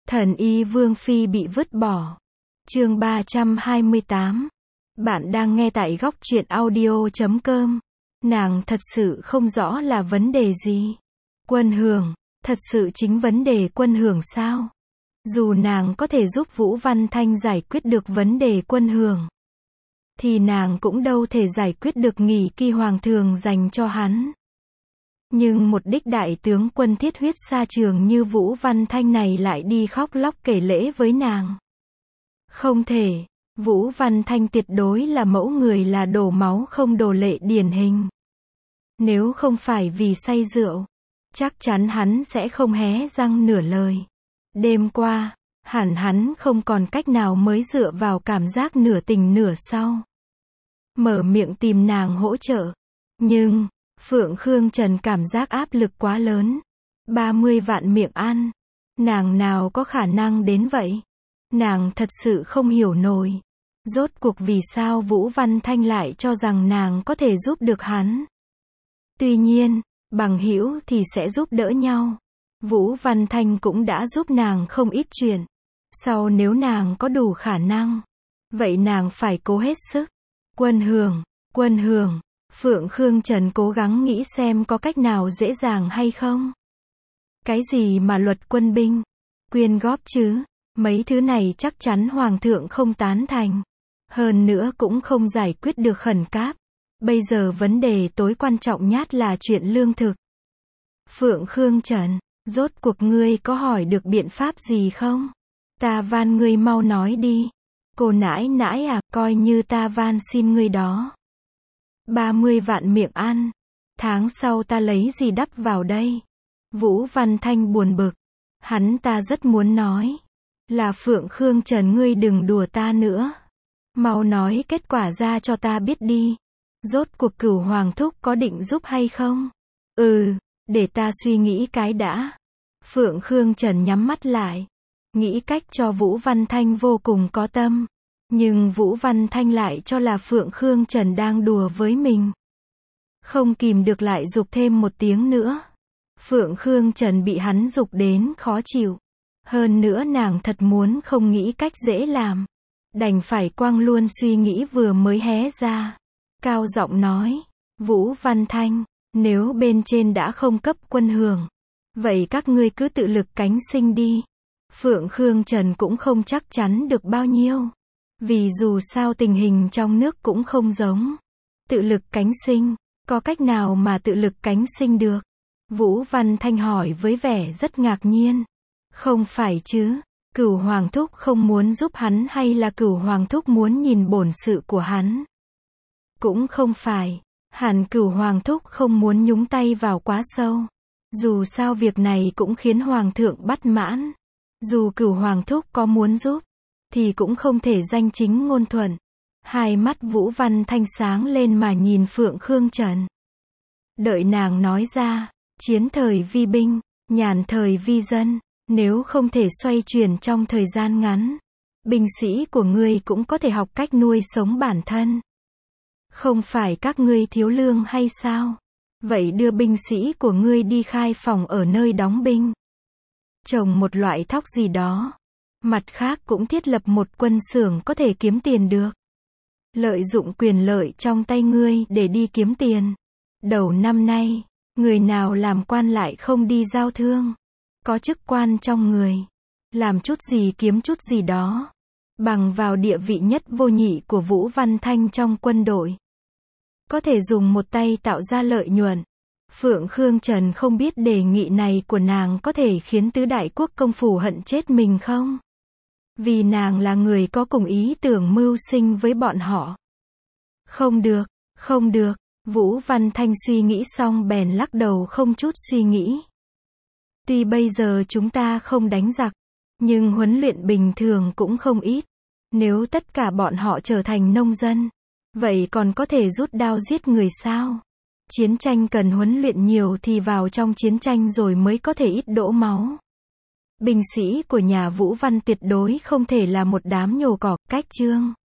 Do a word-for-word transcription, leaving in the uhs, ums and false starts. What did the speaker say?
Thần y Vương Phi bị vứt bỏ. Chương ba trăm hai mươi tám. Bạn đang nghe tại góc truyện audio chấm com. Nàng thật sự không rõ là vấn đề gì. Quân Hường, thật sự chính vấn đề Quân Hường sao? Dù nàng có thể giúp Vũ Văn Thanh giải quyết được vấn đề Quân Hường, thì nàng cũng đâu thể giải quyết được nghỉ kỳ hoàng thường dành cho hắn. Nhưng một đích đại tướng quân thiết huyết xa trường như Vũ Văn Thanh này lại đi khóc lóc kể lễ với nàng. Không thể, Vũ Văn Thanh tuyệt đối là mẫu người là đổ máu không đổ lệ điển hình. Nếu không phải vì say rượu, chắc chắn hắn sẽ không hé răng nửa lời. Đêm qua, hẳn hắn không còn cách nào mới dựa vào cảm giác nửa tình nửa sau mở miệng tìm nàng hỗ trợ. Nhưng Phượng Khương Trần cảm giác áp lực quá lớn. ba mươi vạn miệng ăn. Nàng nào có khả năng đến vậy? Nàng thật sự không hiểu nổi. Rốt cuộc vì sao Vũ Văn Thanh lại cho rằng nàng có thể giúp được hắn? Tuy nhiên, bằng hữu thì sẽ giúp đỡ nhau. Vũ Văn Thanh cũng đã giúp nàng không ít chuyện. Sau nếu nàng có đủ khả năng, vậy nàng phải cố hết sức. Quân Hường, Quân Hường. Phượng Khương Trần cố gắng nghĩ xem có cách nào dễ dàng hay không. Cái gì mà luật quân binh, quyên góp chứ? Mấy thứ này chắc chắn Hoàng thượng không tán thành. Hơn nữa cũng không giải quyết được khẩn cấp. Bây giờ vấn đề tối quan trọng nhất là chuyện lương thực. Phượng Khương Trần, rốt cuộc ngươi có hỏi được biện pháp gì không? Ta van ngươi mau nói đi. Cô nãi nãi à, coi như ta van xin ngươi đó. ba mươi vạn miệng ăn. Tháng sau ta lấy gì đắp vào đây? Vũ Văn Thanh buồn bực. Hắn ta rất muốn nói là Phượng Khương Trần ngươi đừng đùa ta nữa. Mau nói kết quả ra cho ta biết đi. Rốt cuộc Cửu Hoàng thúc có định giúp hay không? Ừ, để ta suy nghĩ cái đã. Phượng Khương Trần nhắm mắt lại, nghĩ cách cho Vũ Văn Thanh vô cùng có tâm. Nhưng Vũ Văn Thanh lại cho là Phượng Khương Trần đang đùa với mình. Không kìm được lại giục thêm một tiếng nữa. Phượng Khương Trần bị hắn giục đến khó chịu. Hơn nữa nàng thật muốn không nghĩ cách dễ làm. Đành phải quăng luôn suy nghĩ vừa mới hé ra. Cao giọng nói, Vũ Văn Thanh, nếu bên trên đã không cấp Quân Hường, vậy các ngươi cứ tự lực cánh sinh đi. Phượng Khương Trần cũng không chắc chắn được bao nhiêu. Vì dù sao tình hình trong nước cũng không giống. Tự lực cánh sinh, có cách nào mà tự lực cánh sinh được? Vũ Văn Thanh hỏi với vẻ rất ngạc nhiên. Không phải chứ, Cửu Hoàng thúc không muốn giúp hắn hay là Cửu Hoàng thúc muốn nhìn bổn sự của hắn? Cũng không phải, hẳn Cửu Hoàng thúc không muốn nhúng tay vào quá sâu. Dù sao việc này cũng khiến Hoàng thượng bất mãn. Dù Cửu Hoàng thúc có muốn giúp, thì cũng không thể danh chính ngôn thuận. Hai mắt Vũ Văn Thanh sáng lên mà nhìn Phượng Khương Trần. Đợi nàng nói ra, chiến thời vi binh, nhàn thời vi dân, nếu không thể xoay chuyển trong thời gian ngắn, binh sĩ của ngươi cũng có thể học cách nuôi sống bản thân. Không phải các ngươi thiếu lương hay sao? Vậy đưa binh sĩ của ngươi đi khai phòng ở nơi đóng binh. Trồng một loại thóc gì đó. Mặt khác cũng thiết lập một quân xưởng có thể kiếm tiền được. Lợi dụng quyền lợi trong tay ngươi để đi kiếm tiền. Đầu năm nay, người nào làm quan lại không đi giao thương. Có chức quan trong người. Làm chút gì kiếm chút gì đó. Bằng vào địa vị nhất vô nhị của Vũ Văn Thanh trong quân đội. Có thể dùng một tay tạo ra lợi nhuận. Phượng Khương Trần không biết đề nghị này của nàng có thể khiến tứ đại quốc công phủ hận chết mình không? Vì nàng là người có cùng ý tưởng mưu sinh với bọn họ. Không được, không được. Vũ Văn Thanh suy nghĩ xong bèn lắc đầu không chút suy nghĩ. Tuy bây giờ chúng ta không đánh giặc, nhưng huấn luyện bình thường cũng không ít. Nếu tất cả bọn họ trở thành nông dân, vậy còn có thể rút đao giết người sao? Chiến tranh cần huấn luyện nhiều thì vào trong chiến tranh rồi mới có thể ít đổ máu. Binh sĩ của nhà Vũ Văn tuyệt đối không thể là một đám nhổ cỏ, cách chương.